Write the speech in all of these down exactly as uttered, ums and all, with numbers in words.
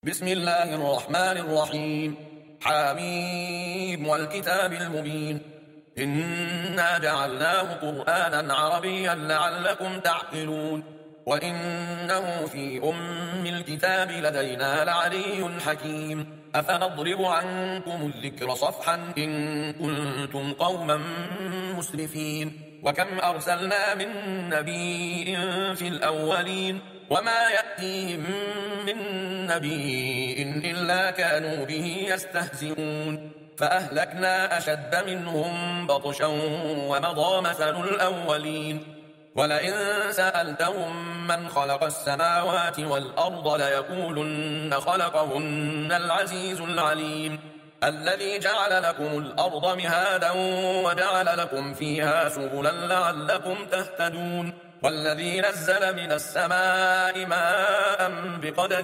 بسم الله الرحمن الرحيم. حميم والكتاب المبين. إنا جعلناه قرآنا عربيا لعلكم تعقلون وإنه في أم الكتاب لدينا لعلي حكيم. أفنضرب عنكم الذكر صفحا إن كنتم قوما مسرفين. وكم أرسلنا من نبي في الأولين وما يأتيهم من نبي إلا كانوا به يستهزئون. فأهلكنا أشد منهم بطشا ومضى مثل الأولين. ولئن سألتهم من خلق السماوات والأرض ليقولن خلقهن العزيز العليم. الذي جعل لكم الأرض مهادا وجعل لكم فيها سبلا لعلكم تهتدون. والذي نزل من السماء ماء بقدر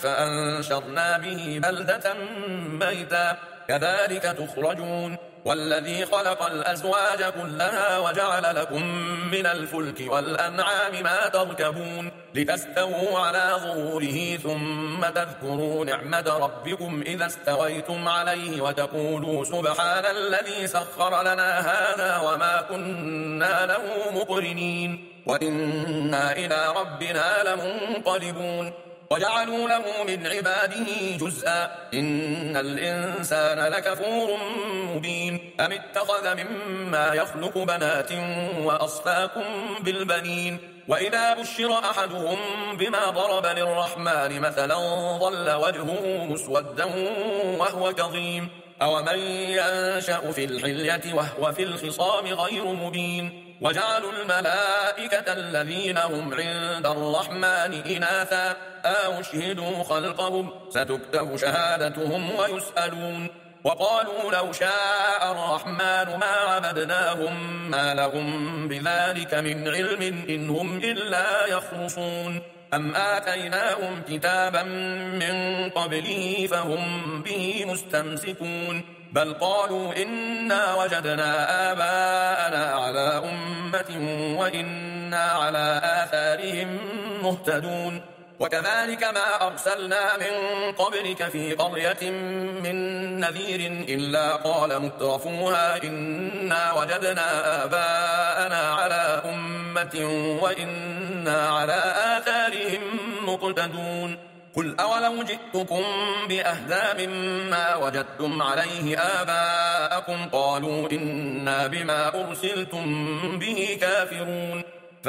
فأنشرنا به بلدة ميتا كذلك تخرجون. والذي خلق الأزواج كلها وجعل لكم من الفلك والأنعام ما تركبون لتستووا على ظهوره ثم تذكروا نعمة ربكم إذا استويتم عليه وتقولوا سبحان الذي سخر لنا هذا وما كنا له مقرنين وإنا إلى ربنا لمنقلبون. وجعلوا له من عباده جزءا إن الإنسان لكفور مبين. أم اتخذ مما يخلق بنات وأصفاكم بالبنين. وإذا بشر أحدهم بما ضرب للرحمن مثلا ظل وجهه مسودا وهو كظيم. أومن ينشأ في الحلية وهو في الخصام غير مبين. وجعلوا الملائكة الذين هم عند الرحمن إناثا أشهدوا خلقهم ستكتب شهادتهم ويسألون. وقالوا لو شاء الرحمن ما عبدناهم ما لهم بذلك من علم إن هم إلا يخرصون. أم آتيناهم كتابا من قبله فهم به مستمسكون. بل قالوا إنا وجدنا آباءنا على أمة وإنا على آثارهم مهتدون. وكذلك ما أرسلنا من قبلك في قرية من نذير إلا قال مترفوها إنا وجدنا آباءنا على أمة وإنا على آثارهم مقتدون. قل أولو جئتكم بأهدى مما وجدتم عليه آباءكم قالوا إنا بما أرسلتم به كافرون.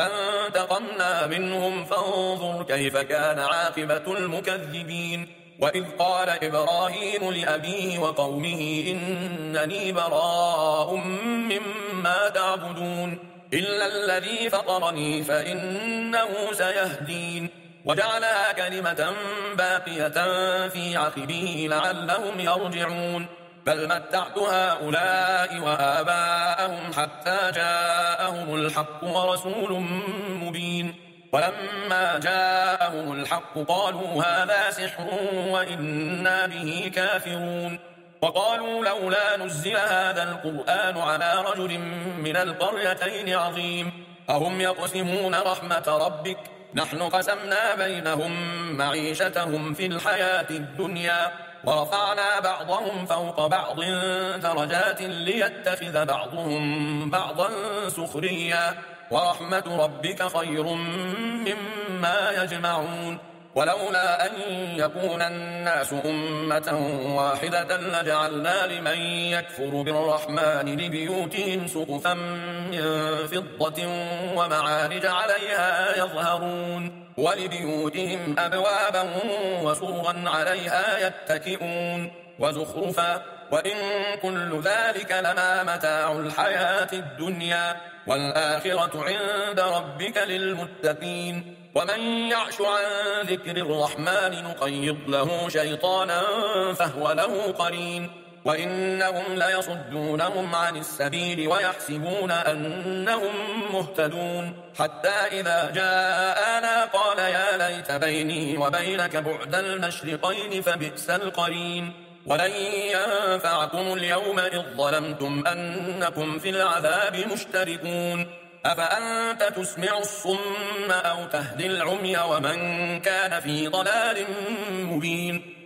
فانتقمنا منهم فانظر كيف كان عاقبة المكذبين. وإذ قال إبراهيم لأبيه وقومه إنني براء مما تعبدون إلا الذي فطرني فإنه سيهدين. وجعلها كلمة باقية في عقبه لعلهم يرجعون. بل متعت هؤلاء وآباءهم حتى جاءهم الحق ورسول مبين. ولما جاءهم الحق قالوا هذا سحر وإنا به كافرون. وقالوا لولا نزل هذا القرآن على رجل من القريتين عظيم. أهم يقسمون رحمة ربك نحن قسمنا بينهم معيشتهم في الحياة الدنيا ورفعنا بعضهم فوق بعض درجات ليتخذ بعضهم بعضا سخريا ورحمة ربك خير مما يجمعون. ولولا أن يكون الناس أمة واحدة لجعلنا لمن يكفر بالرحمن لبيوتهم سقفا من فضة ومعارج عليها يظهرون ولبيوتهم أبوابا وسرا عليها يتكئون وزخرفا وإن كل ذلك لما متاع الحياة الدنيا والآخرة عند ربك للمتقين. ومن يعش عن ذكر الرحمن نقيض له شيطانا فهو له قرين. وإنهم ليصدونهم عن السبيل ويحسبون أنهم مهتدون حتى إذا جاءنا قال يا ليت بيني وبينك بعد المشرقين فبئس القرين. ولن ينفعكم اليوم إذ ظلمتم أنكم في العذاب مشتركون. أفأنت تسمع الصم أو تهدي العمي ومن كان في ضلال مبين.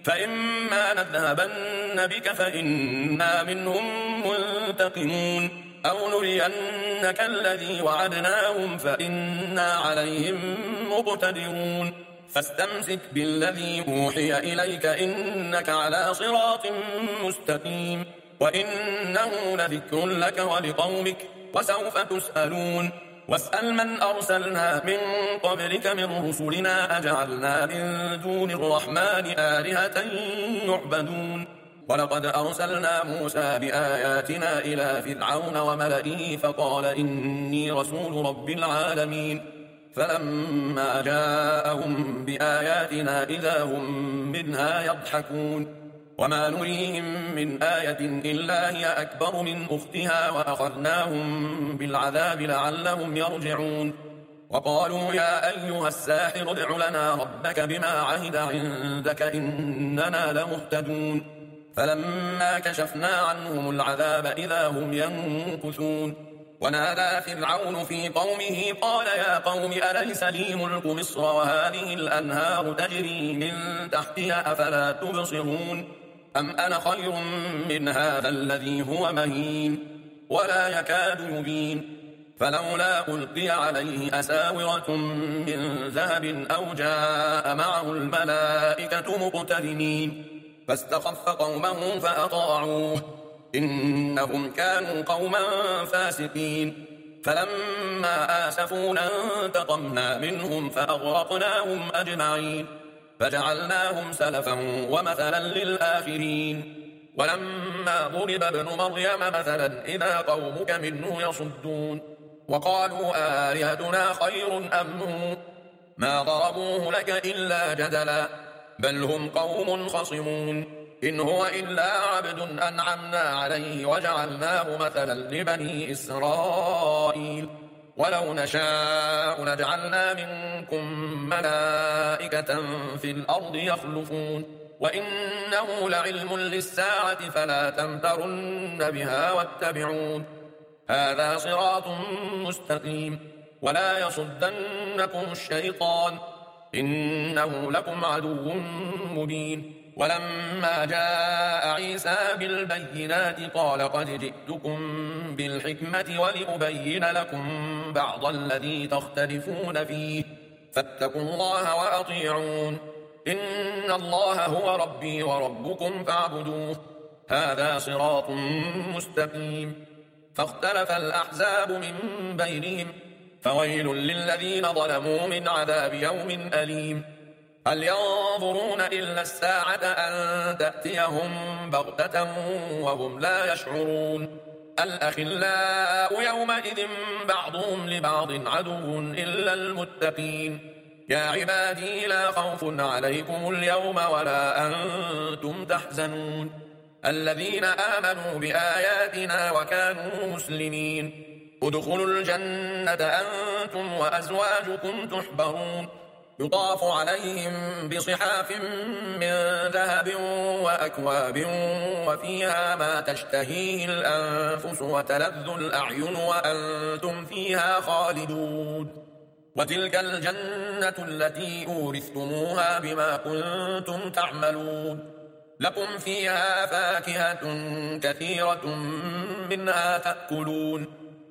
فإما نذهبن بك فإنا منهم منتقمون أو نرينك الذي وعدناهم فإنا عليهم مقتدرون فاستمسك بالذي أوحي إليك إنك على صراط مستقيم وإنه لذكر لك ولقومك وسوف تسألون واسأل من أرسلنا من قبلك من رسلنا أجعلنا من دون الرحمن آلهة يعبدون ولقد أرسلنا موسى بآياتنا إلى فرعون وملئه فقال إني رسول رب العالمين فلما جاءهم بآياتنا إذا هم منها يضحكون وما نريهم من آية إلا هي أكبر من أختها وأخذناهم بالعذاب لعلهم يرجعون وقالوا يا أيها الساحر ادع لنا ربك بما عهد عندك إننا لمهتدون فلما كشفنا عنهم العذاب إذا هم ينكثون ونادى فرعون في قومه قال يا قوم أليس لي ملك مصر وهذه الأنهار تجري من تحتها أفلا تبصرون أم أنا خير من هذا الذي هو مهين ولا يكاد يبين فلولا ألقي عليه أساورة من ذهب أو جاء معه الملائكة مقترنين فاستخف قومه فأطاعوه إنهم كانوا قوما فاسقين فلما آسفونا انتقمنا منهم فأغرقناهم أجمعين فجعلناهم سلفا ومثلا للآخرين ولما ضرب ابن مريم مثلا إذا قومك منه يصدون وقالوا آلهتنا خير أم هو ما ضربوه لك إلا جدلا بل هم قوم خصمون إن هو إلا عبد أنعمنا عليه وجعلناه مثلا لبني إسرائيل ولو نشاء لجعلنا منكم ملائكة في الأرض يخلفون وإنه لعلم للساعة فلا تمترن بها واتبعون هذا صراط مستقيم ولا يصدنكم الشيطان إنه لكم عدو مبين ولما جاء عيسى بالبينات قال قد جئتكم بالحكمة ولأبين لكم بعض الذي تختلفون فيه فاتقوا الله وأطيعون إن الله هو ربي وربكم فاعبدوه هذا صراط مستقيم فاختلف الأحزاب من بينهم فويل للذين ظلموا من عذاب يوم أليم هل ينظرون إلا الساعة أن تأتيهم بغتة وهم لا يشعرون الأخلاء يومئذ بعضهم لبعض عدو إلا المتقين يا عبادي لا خوف عليكم اليوم ولا أنتم تحزنون الذين آمنوا بآياتنا وكانوا مسلمين ادخلوا الجنة أنتم وأزواجكم تحبرون يطاف عليهم بصحاف من ذهب وأكواب وفيها ما تشتهيه الأنفس وتلذ الأعين وأنتم فيها خالدون وتلك الجنة التي أورثتموها بما كنتم تعملون لكم فيها فاكهة كثيرة منها تأكلون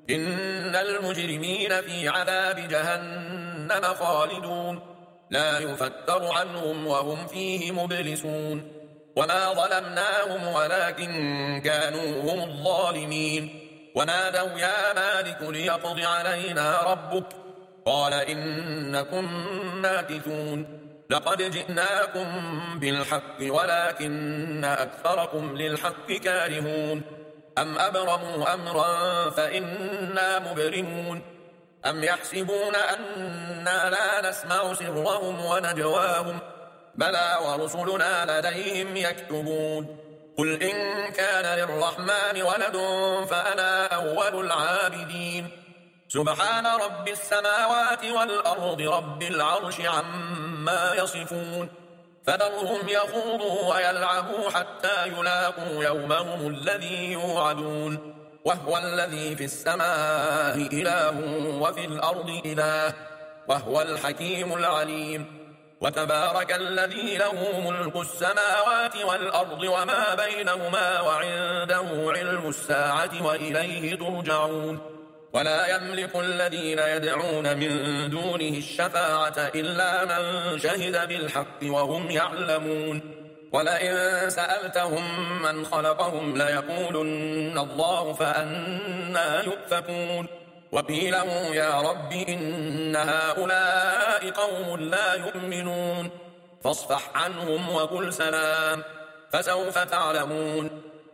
إن المجرمين في عذاب جهنم خالدون لا يفتر عنهم وهم فيه مبلسون وما ظلمناهم ولكن كانوا هم الظالمين ونادوا يا مالك ليقض علينا ربك قال إنكم ماكثون لقد جئناكم بالحق ولكن أكثركم للحق كارهون أم أبرموا أمرا فإنا مبرمون أم يحسبون أننا لا نسمع سرهم ونجواهم بلى ورسلنا لديهم يكتبون قل إن كان للرحمن ولد فأنا أول العابدين سبحان رب السماوات والأرض رب العرش عما يصفون فذرهم يخوضوا ويلعبوا حتى يلاقوا يومهم الذي يوعدون وهو الذي في السماء إله وفي الأرض إله وهو الحكيم العليم وتبارك الذي له ملك السماوات والأرض وما بينهما وعنده علم الساعة وإليه ترجعون ولا يملك الذين يدعون من دونه الشفاعة إلا من شهد بالحق وهم يعلمون ولئن سألتهم من خلقهم ليقولن الله فأنى يؤفكون وقيله يا رب إن هؤلاء قوم لا يؤمنون فاصفح عنهم وقل سلام فسوف تعلمون